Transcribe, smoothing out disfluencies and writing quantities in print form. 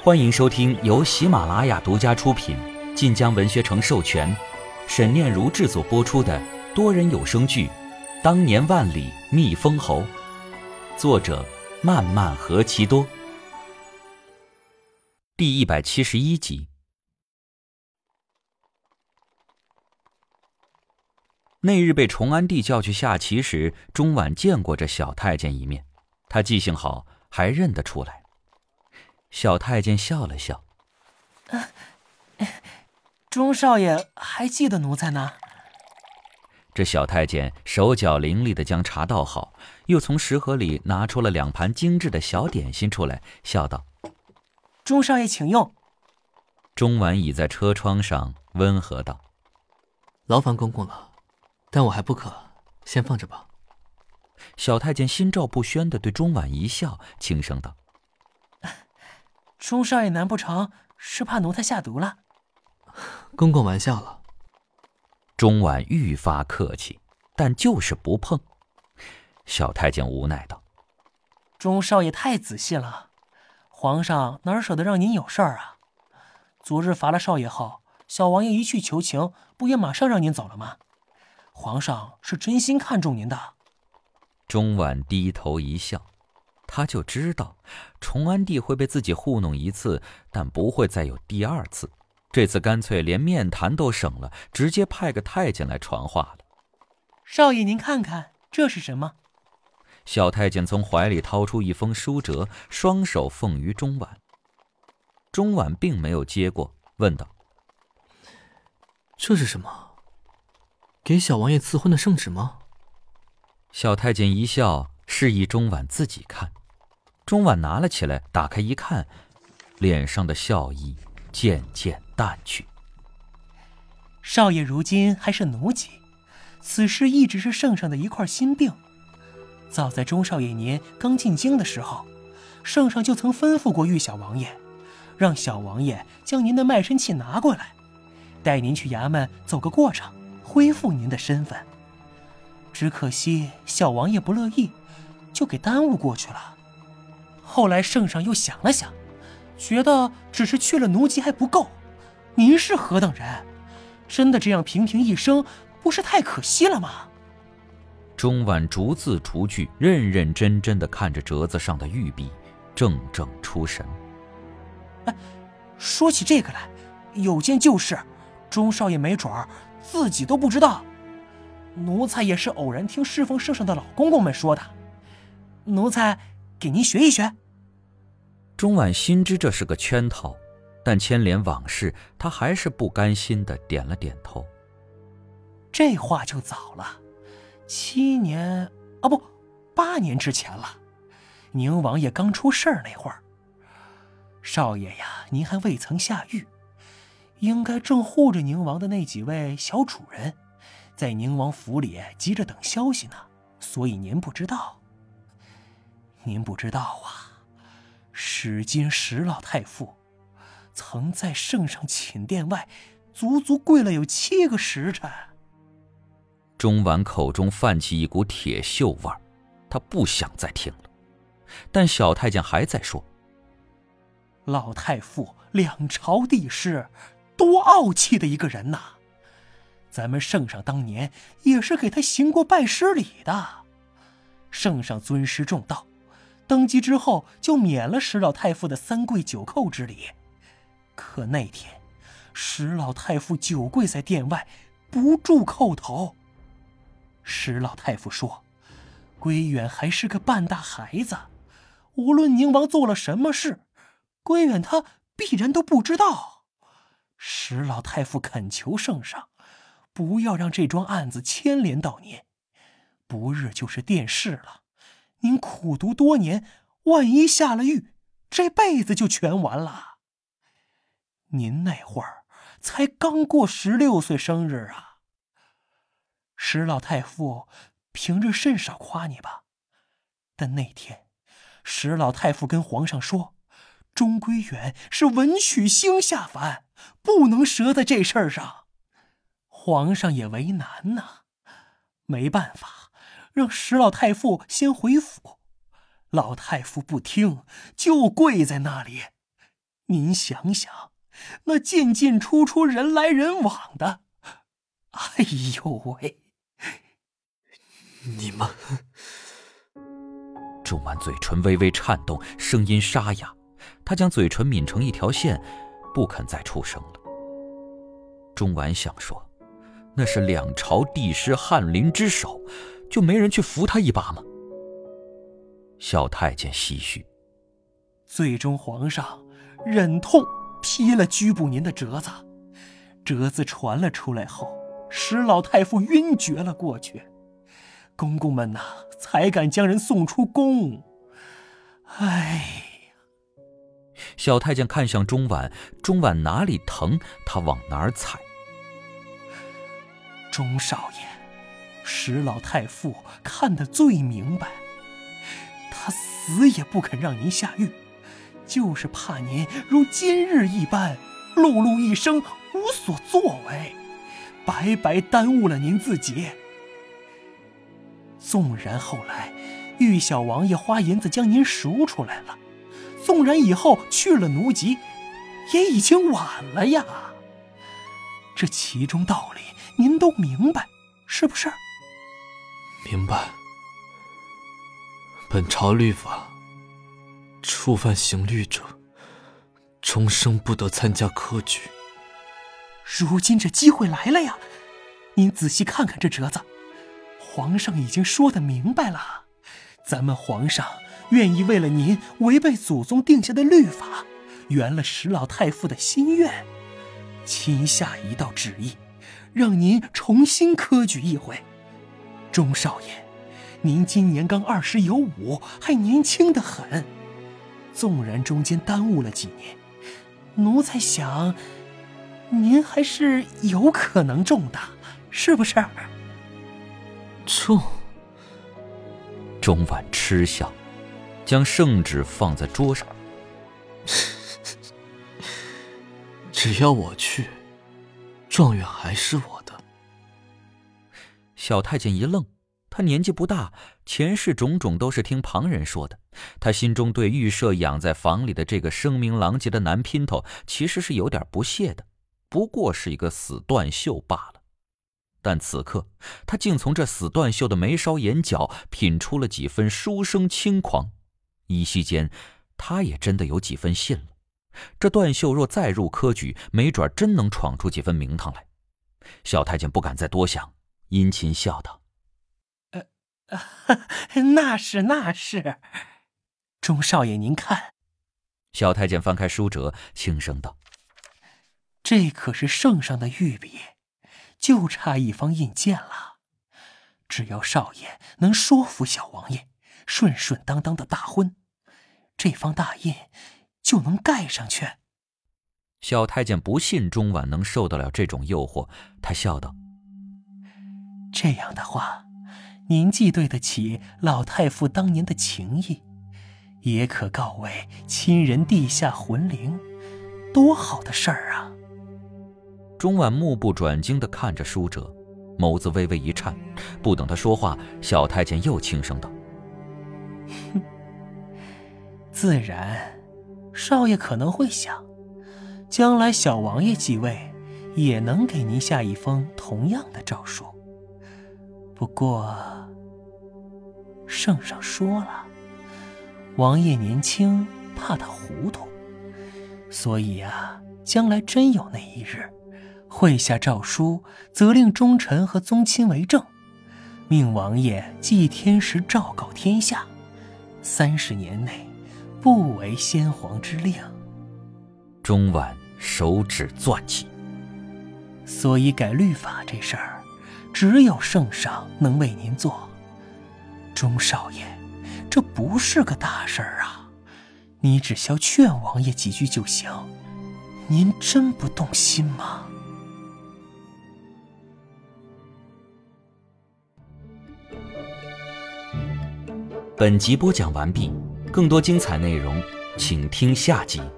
欢迎收听由喜马拉雅独家出品、晋江文学城授权、沈念如制作播出的多人有声剧《当年万里觅封侯》，作者漫漫何其多，第171集。那日被崇安帝叫去下棋时，钟婉见过这小太监一面，他记性好，还认得出来。小太监笑了笑， 钟少爷还记得奴才呢。 这小太监手脚伶俐地将茶倒好，又从食盒里拿出了2盘精致的小点心出来，笑道： 钟少爷请用。 钟婉倚在车窗上温和道： 劳烦公公了，但我还不渴，先放着吧。 小太监心照不宣地对钟婉一笑，轻声道： 钟少爷难不成是怕奴才下毒了？ 公公玩笑了。 钟婉愈发客气，但就是不碰。小太监无奈道： 钟少爷太仔细了，皇上哪舍得让您有事儿啊？昨日罚了少爷后，小王爷一去求情，不也马上让您走了吗？皇上是真心看重您的。 钟婉低头一笑，他就知道崇安帝会被自己糊弄一次，但不会再有第2次。这次干脆连面谈都省了，直接派个太监来传话了。 少爷您看看这是什么？ 小太监从怀里掏出一封书折，双手奉于钟婉。钟婉并没有接过，问道： 这是什么？给小王爷赐婚的圣旨吗？ 小太监一笑，示意钟婉自己看。钟婉拿了起来，打开一看，脸上的笑意渐渐淡去。 少爷如今还是奴籍，此事一直是圣上的一块心病。早在钟少爷您刚进京的时候，圣上就曾吩咐过玉小王爷，让小王爷将您的卖身契拿过来，带您去衙门走个过场，恢复您的身份。只可惜小王爷不乐意，就给耽误过去了。后来圣上又想了想，觉得只是去了奴籍还不够，您是何等人，真的这样平平一生，不是太可惜了吗？ 钟婉逐字逐句认认真真地看着折子上的玉璧，怔怔出神。 说起这个来，有件旧事，钟少爷没准儿自己都不知道。奴才也是偶然听侍奉圣上的老公公们说的，奴才给您学一学。 钟婉心知这是个圈套，但牵连往事，他还是不甘心地点了点头。 这话就早了，8年之前了。宁王爷刚出事儿那会儿，少爷呀，您还未曾下狱，应该正护着宁王的那几位小主人，在宁王府里急着等消息呢，所以您不知道。您不知道啊，史今石老太傅曾在圣上寝殿外足足跪了有7个时辰。 钟婉口中泛起一股铁锈味儿，他不想再听了。但小太监还在说： 老太傅两朝帝师，多傲气的一个人呐！咱们圣上当年也是给他行过拜师礼的。圣上尊师重道，登基之后就免了石老太傅的3跪9叩之礼。可那天石老太傅久跪在殿外，不住叩头。石老太傅说，归远还是个半大孩子，无论宁王做了什么事，归远他必然都不知道。石老太傅恳求圣上不要让这桩案子牵连到您，不日就是殿试了，您苦读多年，万一下了狱，这辈子就全完了。您那会儿才刚过16岁生日啊。石老太傅平日甚少夸你吧，但那天石老太傅跟皇上说，钟归远是文曲星下凡，不能折在这事儿上。皇上也为难呐，没办法，让石老太傅先回府。老太傅不听，就跪在那里。 您想想，那进进出出、人来人往的，哎呦喂！ 你们…… 钟婉嘴唇微微颤动，声音沙哑，他将嘴唇抿成一条线，不肯再出声了。钟婉想说，那是两朝帝师翰林之首，就没人去扶他一把吗？小太监唏嘘， 最终皇上忍痛批了拘捕您的折子，折子传了出来后，石老太傅晕厥了过去，公公们才敢将人送出宫。哎呀！ 小太监看向钟婉，钟婉哪里疼，他往哪儿踩。 钟少爷，石老太傅看得最明白，他死也不肯让您下狱，就是怕您如今日一般碌碌一生无所作为，白白耽误了您自己。纵然后来玉小王爷花银子将您赎出来了，纵然以后去了奴籍，也已经晚了呀。这其中道理您都明白，是不是？ 明白。本朝律法，触犯刑律者，终生不得参加科举。 如今这机会来了呀，您仔细看看这折子，皇上已经说得明白了，咱们皇上愿意为了您违背祖宗定下的律法，圆了石老太傅的心愿，亲下一道旨意，让您重新科举一回。钟少爷，您今年刚20有5，还年轻得很，纵然中间耽误了几年，奴才想您还是有可能中的，是不是？ 中。 钟婉嗤笑，将圣旨放在桌上。 只要我去，状元还是我的。 小太监一愣，他年纪不大，前世种种都是听旁人说的，他心中对预设养在房里的这个声名狼藉的男姘头其实是有点不屑的，不过是一个死断袖罢了。但此刻他竟从这死断袖的眉梢眼角品出了几分书生轻狂，依稀间他也真的有几分信了，这断袖若再入科举，没准真能闯出几分名堂来。小太监不敢再多想，殷勤笑道： 那是。钟少爷您看。 小太监翻开书折，轻声道： 这可是圣上的御笔，就差一方印鉴了。只要少爷能说服小王爷，顺顺当当的大婚，这方大印就能盖上去。 小太监不信钟婉能受得了这种诱惑，他笑道： 这样的话，您既对得起老太傅当年的情谊，也可告慰亲人地下魂灵，多好的事儿啊！ 钟婉目不转睛地看着书折，眸子微微一颤，不等他说话，小太监又轻声道： 自然，少爷可能会想，将来小王爷继位，也能给您下一封同样的诏书。不过，圣上说了，王爷年轻，怕他糊涂，所以将来真有那一日，会下诏书，责令忠臣和宗亲为证，命王爷祭天时昭告天下，30年内不违先皇之令。 钟婉手指攥起， 所以改律法这事儿，只有圣上能为您做。钟少爷，这不是个大事儿啊，你只需劝王爷几句就行。您真不动心吗？ 本集播讲完毕，更多精彩内容，请听下集。